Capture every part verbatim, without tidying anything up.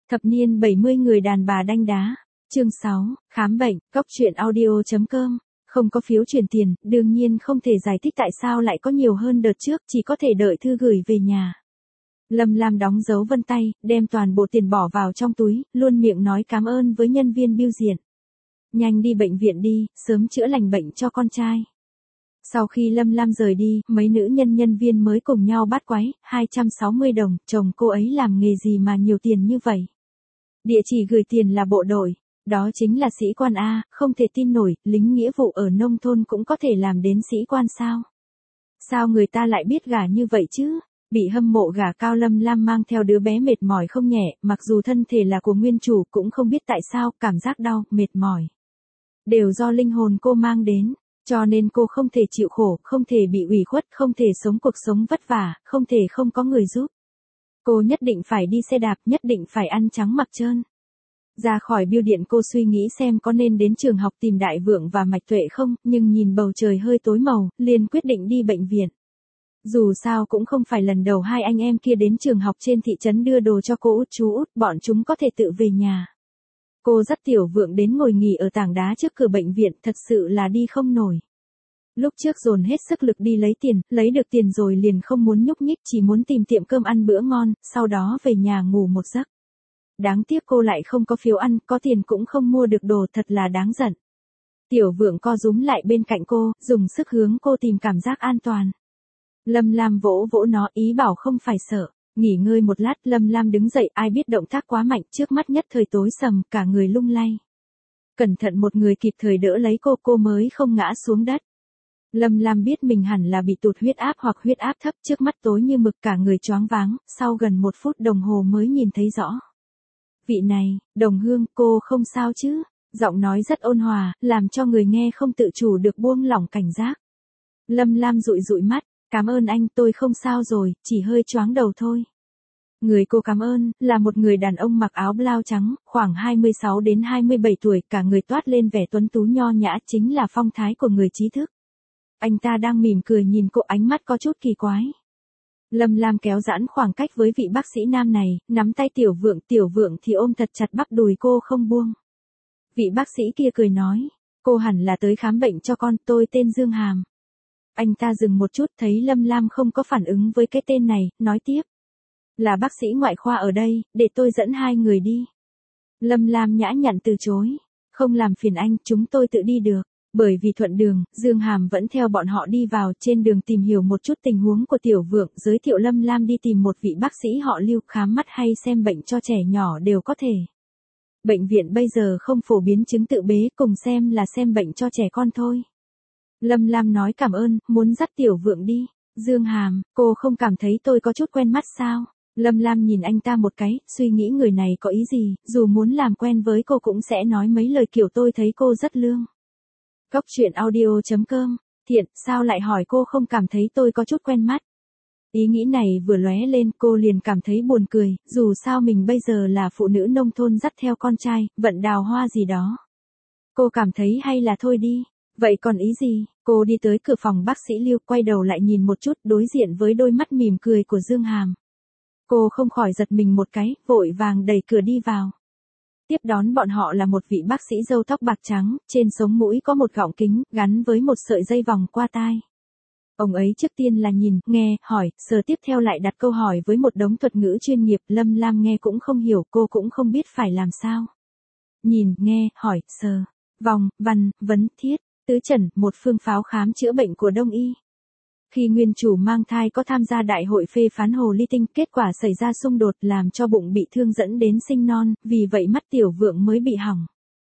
Thập niên bảy mươi người đàn bà đanh đá. Chương sáu, khám bệnh, cóc truyện audio chấm com. Không có phiếu chuyển tiền, đương nhiên không thể giải thích tại sao lại có nhiều hơn đợt trước, chỉ có thể đợi thư gửi về nhà. Lâm Lam đóng dấu vân tay, đem toàn bộ tiền bỏ vào trong túi, luôn miệng nói cảm ơn với nhân viên bưu điện. Nhanh đi bệnh viện đi, sớm chữa lành bệnh cho con trai. Sau khi Lâm Lam rời đi, mấy nữ nhân nhân viên mới cùng nhau bắt quái, hai trăm sáu mươi đồng, chồng cô ấy làm nghề gì mà nhiều tiền như vậy? Địa chỉ gửi tiền là bộ đội, đó chính là sĩ quan A, không thể tin nổi, lính nghĩa vụ ở nông thôn cũng có thể làm đến sĩ quan sao? Sao người ta lại biết gả như vậy chứ? Bị hâm mộ gả cao Lâm Lam mang theo đứa bé mệt mỏi không nhẹ, mặc dù thân thể là của nguyên chủ cũng không biết tại sao, cảm giác đau, mệt mỏi. Đều do linh hồn cô mang đến. Cho nên cô không thể chịu khổ, không thể bị ủy khuất, không thể sống cuộc sống vất vả, không thể không có người giúp. Cô nhất định phải đi xe đạp, nhất định phải ăn trắng mặc trơn. Ra khỏi bưu điện cô suy nghĩ xem có nên đến trường học tìm Đại Vượng và Mạch Tuệ không, nhưng nhìn bầu trời hơi tối màu, liền quyết định đi bệnh viện. Dù sao cũng không phải lần đầu hai anh em kia đến trường học trên thị trấn đưa đồ cho cô út chú út, bọn chúng có thể tự về nhà. Cô dắt Tiểu Vượng đến ngồi nghỉ ở tảng đá trước cửa bệnh viện, thật sự là đi không nổi. Lúc trước dồn hết sức lực đi lấy tiền, lấy được tiền rồi liền không muốn nhúc nhích, chỉ muốn tìm tiệm cơm ăn bữa ngon, sau đó về nhà ngủ một giấc. Đáng tiếc cô lại không có phiếu ăn, có tiền cũng không mua được đồ, thật là đáng giận. Tiểu Vượng co rúm lại bên cạnh cô, dùng sức hướng cô tìm cảm giác an toàn. Lâm Lam vỗ vỗ nó, ý bảo không phải sợ. Nghỉ ngơi một lát, Lâm Lam đứng dậy, ai biết động tác quá mạnh, trước mắt nhất thời tối sầm, cả người lung lay. Cẩn thận một người kịp thời đỡ lấy cô, cô mới không ngã xuống đất. Lâm Lam biết mình hẳn là bị tụt huyết áp hoặc huyết áp thấp, trước mắt tối như mực, cả người choáng váng, sau gần một phút đồng hồ mới nhìn thấy rõ. Vị này, Đồng Hương, cô không sao chứ? Giọng nói rất ôn hòa, làm cho người nghe không tự chủ được buông lỏng cảnh giác. Lâm Lam dụi dụi mắt. Cảm ơn anh, tôi không sao rồi, chỉ hơi choáng đầu thôi. Người cô cảm ơn, là một người đàn ông mặc áo blau trắng, khoảng hai mươi sáu đến hai mươi bảy tuổi, cả người toát lên vẻ tuấn tú nho nhã, chính là phong thái của người trí thức. Anh ta đang mỉm cười nhìn cô, ánh mắt có chút kỳ quái. Lâm Lam kéo giãn khoảng cách với vị bác sĩ nam này, nắm tay Tiểu Vượng, Tiểu Vượng thì ôm thật chặt bắp đùi cô không buông. Vị bác sĩ kia cười nói, cô hẳn là tới khám bệnh cho con, tôi tên Dương Hàm. Anh ta dừng một chút, thấy Lâm Lam không có phản ứng với cái tên này, nói tiếp. Là bác sĩ ngoại khoa ở đây, để tôi dẫn hai người đi. Lâm Lam nhã nhặn từ chối. Không làm phiền anh, chúng tôi tự đi được. Bởi vì thuận đường, Dương Hàm vẫn theo bọn họ đi vào, trên đường tìm hiểu một chút tình huống của Tiểu Vượng, giới thiệu Lâm Lam đi tìm một vị bác sĩ họ Lưu, khám mắt hay xem bệnh cho trẻ nhỏ đều có thể. Bệnh viện bây giờ không phổ biến chứng tự bế, cùng xem là xem bệnh cho trẻ con thôi. Lâm Lam nói cảm ơn, muốn dắt Tiểu Vượng đi. Dương Hàm, cô không cảm thấy tôi có chút quen mắt sao? Lâm Lam nhìn anh ta một cái, suy nghĩ người này có ý gì, dù muốn làm quen với cô cũng sẽ nói mấy lời kiểu tôi thấy cô rất lương. Cóc truyện audio chấm com, Thiện, sao lại hỏi cô không cảm thấy tôi có chút quen mắt? Ý nghĩ này vừa lóe lên, cô liền cảm thấy buồn cười, dù sao mình bây giờ là phụ nữ nông thôn dắt theo con trai, vận đào hoa gì đó. Cô cảm thấy hay là thôi đi. Vậy còn ý gì? Cô đi tới cửa phòng bác sĩ Lưu, quay đầu lại nhìn một chút, đối diện với đôi mắt mỉm cười của Dương Hàm. Cô không khỏi giật mình một cái, vội vàng đẩy cửa đi vào. Tiếp đón bọn họ là một vị bác sĩ râu tóc bạc trắng, trên sống mũi có một gọng kính, gắn với một sợi dây vòng qua tai. Ông ấy trước tiên là nhìn, nghe, hỏi, sờ tiếp theo lại đặt câu hỏi với một đống thuật ngữ chuyên nghiệp, Lâm Lam nghe cũng không hiểu, cô cũng không biết phải làm sao. Nhìn, nghe, hỏi, sờ, vòng, văn, vấn, thiết. Tứ trần, một phương pháo khám chữa bệnh của Đông y. Khi nguyên chủ mang thai có tham gia đại hội phê phán hồ ly tinh, kết quả xảy ra xung đột làm cho bụng bị thương dẫn đến sinh non, vì vậy mắt Tiểu Vượng mới bị hỏng.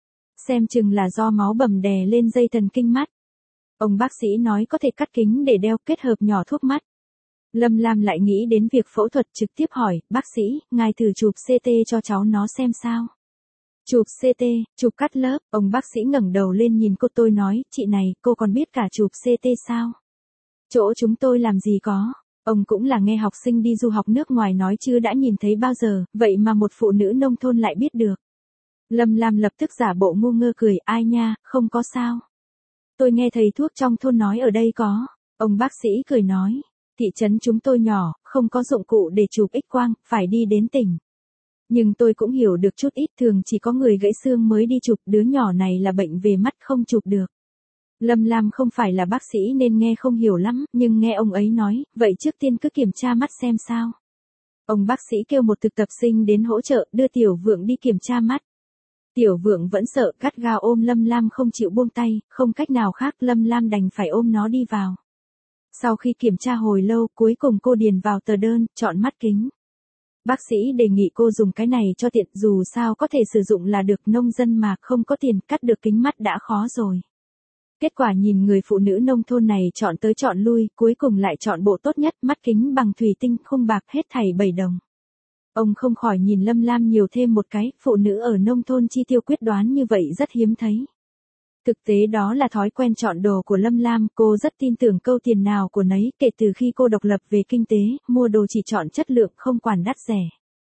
Xem chừng là do máu bầm đè lên dây thần kinh mắt. Ông bác sĩ nói có thể cắt kính để đeo, kết hợp nhỏ thuốc mắt. Lâm Lam lại nghĩ đến việc phẫu thuật, trực tiếp hỏi, bác sĩ, ngài thử chụp xê tê cho cháu nó xem sao. Chụp xê tê, chụp cắt lớp, ông bác sĩ ngẩng đầu lên nhìn cô, tôi nói, chị này, cô còn biết cả chụp xê tê sao? Chỗ chúng tôi làm gì có, ông cũng là nghe học sinh đi du học nước ngoài nói chứ đã nhìn thấy bao giờ, vậy mà một phụ nữ nông thôn lại biết được. Lâm Lam lập tức giả bộ ngu ngơ cười, ai nha, không có sao. Tôi nghe thầy thuốc trong thôn nói ở đây có, ông bác sĩ cười nói, thị trấn chúng tôi nhỏ, không có dụng cụ để chụp X quang, phải đi đến tỉnh. Nhưng tôi cũng hiểu được chút ít, thường chỉ có người gãy xương mới đi chụp, đứa nhỏ này là bệnh về mắt không chụp được. Lâm Lam không phải là bác sĩ nên nghe không hiểu lắm, nhưng nghe ông ấy nói, vậy trước tiên cứ kiểm tra mắt xem sao. Ông bác sĩ kêu một thực tập sinh đến hỗ trợ, đưa Tiểu Vượng đi kiểm tra mắt. Tiểu Vượng vẫn sợ, gắt gao ôm Lâm Lam không chịu buông tay, không cách nào khác Lâm Lam đành phải ôm nó đi vào. Sau khi kiểm tra hồi lâu, cuối cùng cô điền vào tờ đơn, chọn mắt kính. Bác sĩ đề nghị cô dùng cái này cho tiện, dù sao có thể sử dụng là được, nông dân mà không có tiền cắt được kính mắt đã khó rồi. Kết quả nhìn người phụ nữ nông thôn này chọn tới chọn lui, cuối cùng lại chọn bộ tốt nhất, mắt kính bằng thủy tinh khung bạc, hết thảy bảy đồng. Ông không khỏi nhìn Lâm Lam nhiều thêm một cái, phụ nữ ở nông thôn chi tiêu quyết đoán như vậy rất hiếm thấy. Thực tế đó là thói quen chọn đồ của Lâm Lam, cô rất tin tưởng câu tiền nào của nấy, kể từ khi cô độc lập về kinh tế, mua đồ chỉ chọn chất lượng không quản đắt rẻ.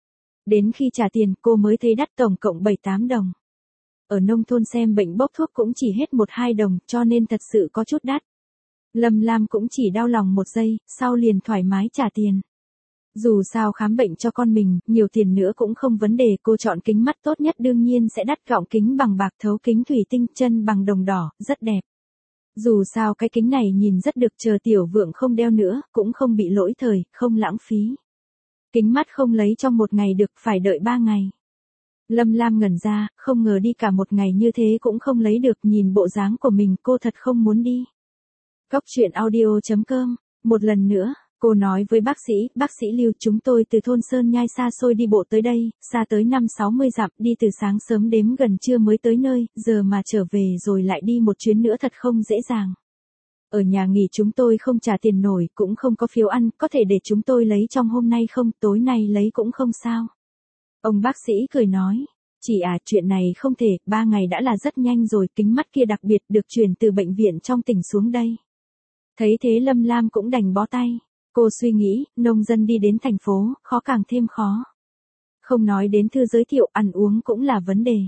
Đến khi trả tiền cô mới thấy đắt, tổng cộng bảy tám đồng. Ở nông thôn xem bệnh bốc thuốc cũng chỉ hết một hai đồng, cho nên thật sự có chút đắt. Lâm Lam cũng chỉ đau lòng một giây, sau liền thoải mái trả tiền. Dù sao khám bệnh cho con mình, nhiều tiền nữa cũng không vấn đề, cô chọn kính mắt tốt nhất đương nhiên sẽ đắt, gọng kính bằng bạc, thấu kính thủy tinh, chân bằng đồng đỏ, rất đẹp. Dù sao cái kính này nhìn rất được, chờ Tiểu Vượng không đeo nữa, cũng không bị lỗi thời, không lãng phí. Kính mắt không lấy trong một ngày được, phải đợi ba ngày. Lâm Lam ngẩn ra, không ngờ đi cả một ngày như thế cũng không lấy được, nhìn bộ dáng của mình cô thật không muốn đi. Góc truyện audio chấm com, một lần nữa. Cô nói với bác sĩ, bác sĩ Lưu, chúng tôi từ thôn Sơn Nhai xa xôi đi bộ tới đây, xa tới năm sáu mươi dặm, đi từ sáng sớm đếm gần trưa mới tới nơi, giờ mà trở về rồi lại đi một chuyến nữa thật không dễ dàng. Ở nhà nghỉ chúng tôi không trả tiền nổi, cũng không có phiếu ăn, có thể để chúng tôi lấy trong hôm nay không, tối nay lấy cũng không sao. Ông bác sĩ cười nói, chị à, chuyện này không thể, ba ngày đã là rất nhanh rồi, kính mắt kia đặc biệt được chuyển từ bệnh viện trong tỉnh xuống đây. Thấy thế Lâm Lam cũng đành bó tay. Cô suy nghĩ, nông dân đi đến thành phố, khó càng thêm khó. Không nói đến thư giới thiệu, ăn uống cũng là vấn đề.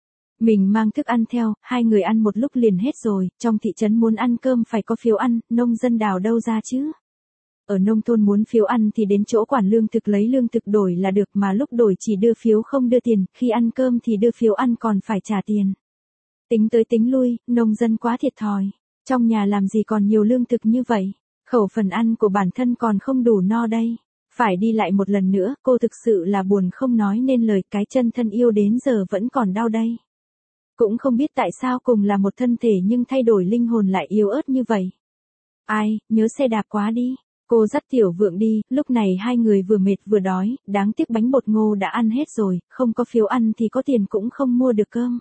Mình mang thức ăn theo, hai người ăn một lúc liền hết rồi, trong thị trấn muốn ăn cơm phải có phiếu ăn, nông dân đào đâu ra chứ. Ở nông thôn muốn phiếu ăn thì đến chỗ quản lương thực lấy lương thực đổi là được, mà lúc đổi chỉ đưa phiếu không đưa tiền, khi ăn cơm thì đưa phiếu ăn còn phải trả tiền. Tính tới tính lui, nông dân quá thiệt thòi, trong nhà làm gì còn nhiều lương thực như vậy. Khẩu phần ăn của bản thân còn không đủ no đây. Phải đi lại một lần nữa, cô thực sự là buồn không nói nên lời, cái chân thân yêu đến giờ vẫn còn đau đây. Cũng không biết tại sao cùng là một thân thể nhưng thay đổi linh hồn lại yếu ớt như vậy. Ai, nhớ xe đạp quá đi. Cô dắt Tiểu Vượng đi, lúc này hai người vừa mệt vừa đói, đáng tiếc bánh bột ngô đã ăn hết rồi, không có phiếu ăn thì có tiền cũng không mua được cơm.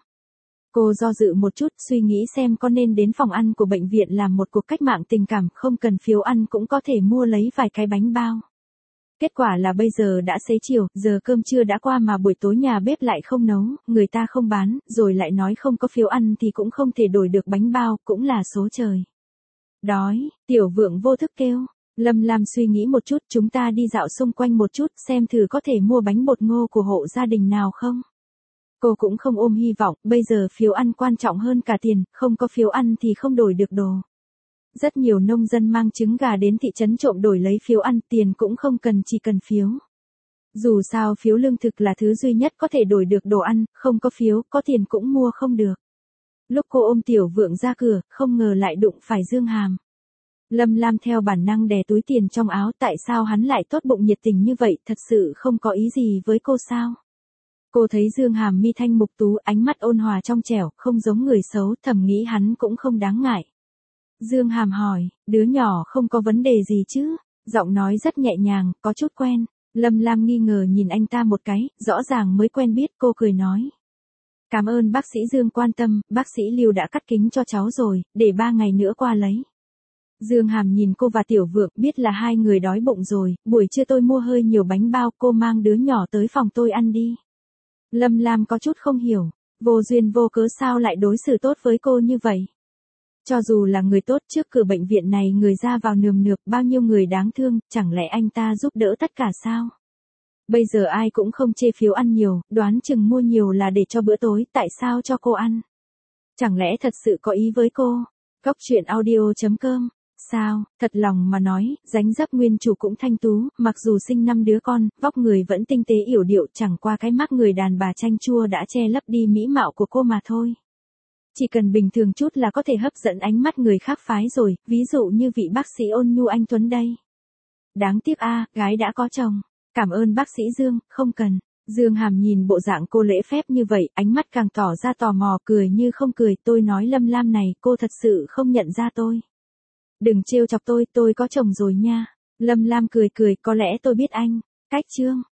Cô do dự một chút, suy nghĩ xem có nên đến phòng ăn của bệnh viện làm một cuộc cách mạng tình cảm, không cần phiếu ăn cũng có thể mua lấy vài cái bánh bao. Kết quả là bây giờ đã xế chiều, giờ cơm trưa đã qua mà buổi tối nhà bếp lại không nấu, người ta không bán, rồi lại nói không có phiếu ăn thì cũng không thể đổi được bánh bao, cũng là số trời. Đói, Tiểu Vượng vô thức kêu. Lâm Lam suy nghĩ một chút, chúng ta đi dạo xung quanh một chút xem thử có thể mua bánh bột ngô của hộ gia đình nào không. Cô cũng không ôm hy vọng, bây giờ phiếu ăn quan trọng hơn cả tiền, không có phiếu ăn thì không đổi được đồ. Rất nhiều nông dân mang trứng gà đến thị trấn trộm đổi lấy phiếu ăn, tiền cũng không cần, chỉ cần phiếu. Dù sao phiếu lương thực là thứ duy nhất có thể đổi được đồ ăn, không có phiếu, có tiền cũng mua không được. Lúc cô ôm Tiểu Vượng ra cửa, không ngờ lại đụng phải Dương Hàm. Lâm Lam theo bản năng đè túi tiền trong áo, tại sao hắn lại tốt bụng nhiệt tình như vậy, thật sự không có ý gì với cô sao? Cô thấy Dương Hàm mi thanh mục tú, ánh mắt ôn hòa trong trẻo, không giống người xấu, thầm nghĩ hắn cũng không đáng ngại. Dương Hàm hỏi, đứa nhỏ không có vấn đề gì chứ? Giọng nói rất nhẹ nhàng, có chút quen. Lâm Lam nghi ngờ nhìn anh ta một cái, rõ ràng mới quen biết, cô cười nói. Cảm ơn bác sĩ Dương quan tâm, bác sĩ Lưu đã cắt kính cho cháu rồi, để ba ngày nữa qua lấy. Dương Hàm nhìn cô và Tiểu Vượng, biết là hai người đói bụng rồi, buổi trưa tôi mua hơi nhiều bánh bao, cô mang đứa nhỏ tới phòng tôi ăn đi. Lâm Lam có chút không hiểu, vô duyên vô cớ sao lại đối xử tốt với cô như vậy. Cho dù là người tốt, trước cửa bệnh viện này người ra vào nườm nượp, bao nhiêu người đáng thương, chẳng lẽ anh ta giúp đỡ tất cả sao? Bây giờ ai cũng không chê phiếu ăn nhiều, đoán chừng mua nhiều là để cho bữa tối, tại sao cho cô ăn? Chẳng lẽ thật sự có ý với cô? Góc truyện audio chấm com Sao, thật lòng mà nói, dáng dấp nguyên chủ cũng thanh tú, mặc dù sinh năm đứa con, vóc người vẫn tinh tế yểu điệu, chẳng qua cái mắt người đàn bà chanh chua đã che lấp đi mỹ mạo của cô mà thôi. Chỉ cần bình thường chút là có thể hấp dẫn ánh mắt người khác phái rồi, ví dụ như vị bác sĩ ôn nhu anh Tuấn đây. Đáng tiếc a, gái đã có chồng. Cảm ơn bác sĩ Dương, không cần. Dương Hàm nhìn bộ dạng cô lễ phép như vậy, ánh mắt càng tỏ ra tò mò, cười như không cười, tôi nói Lâm Lam này, cô thật sự không nhận ra tôi. Đừng trêu chọc tôi, tôi có chồng rồi nha. Lâm Lam cười cười, có lẽ tôi biết anh. Cách chương.